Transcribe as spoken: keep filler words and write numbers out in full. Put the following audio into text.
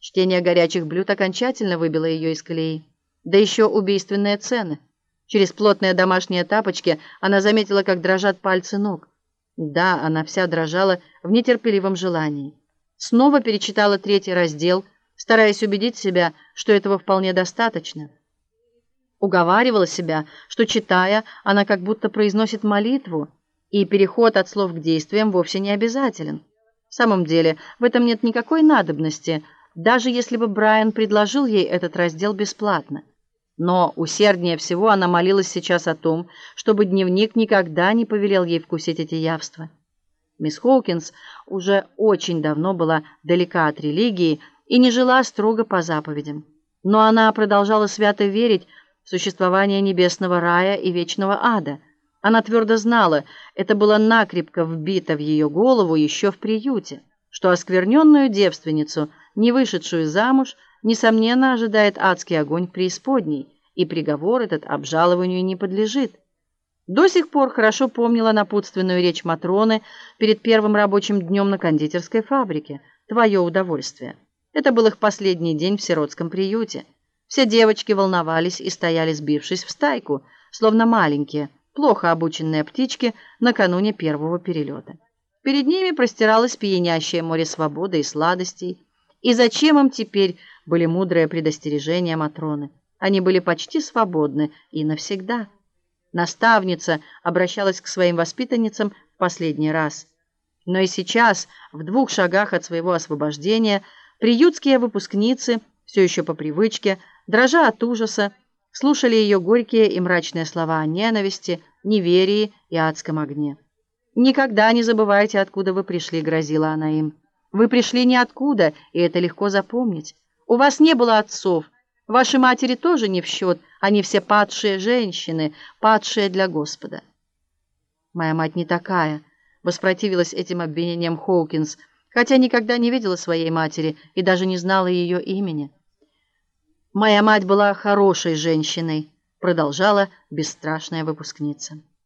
Чтение горячих блюд окончательно выбило ее из колеи. Да еще убийственные цены. Через плотные домашние тапочки она заметила, как дрожат пальцы ног. Да, она вся дрожала в нетерпеливом желании. Снова перечитала третий раздел, стараясь убедить себя, что этого вполне достаточно. Уговаривала себя, что, читая, она как будто произносит молитву, и переход от слов к действиям вовсе не обязателен. В самом деле, в этом нет никакой надобности, даже если бы Брайан предложил ей этот раздел бесплатно. Но усерднее всего она молилась сейчас о том, чтобы дневник никогда не повелел ей вкусить эти явства. Мисс Хоукинс уже очень давно была далека от религии и не жила строго по заповедям. Но она продолжала свято верить в существование небесного рая и вечного ада. Она твердо знала, это было накрепко вбито в ее голову еще в приюте, что оскверненную девственницу, не вышедшую замуж, несомненно ожидает адский огонь в преисподней, и приговор этот обжалованию не подлежит. До сих пор хорошо помнила напутственную речь Матроны перед первым рабочим днем на кондитерской фабрике «Твое удовольствие». Это был их последний день в сиротском приюте. Все девочки волновались и стояли, сбившись в стайку, словно маленькие, плохо обученные птички накануне первого перелета. Перед ними простиралось пьянящее море свободы и сладостей. И зачем им теперь были мудрые предостережения Матроны? Они были почти свободны и навсегда. Наставница обращалась к своим воспитанницам в последний раз. Но и сейчас, в двух шагах от своего освобождения, приютские выпускницы, все еще по привычке, дрожа от ужаса, слушали ее горькие и мрачные слова о ненависти, неверии и адском огне. «Никогда не забывайте, откуда вы пришли», — грозила она им. «Вы пришли ниоткуда, и это легко запомнить. У вас не было отцов. Ваши матери тоже не в счет. Они все падшие женщины, падшие для Господа». «Моя мать не такая», — воспротивилась этим обвинениям Хоукинс, хотя никогда не видела своей матери и даже не знала ее имени. «Моя мать была хорошей женщиной», — продолжала бесстрашная выпускница.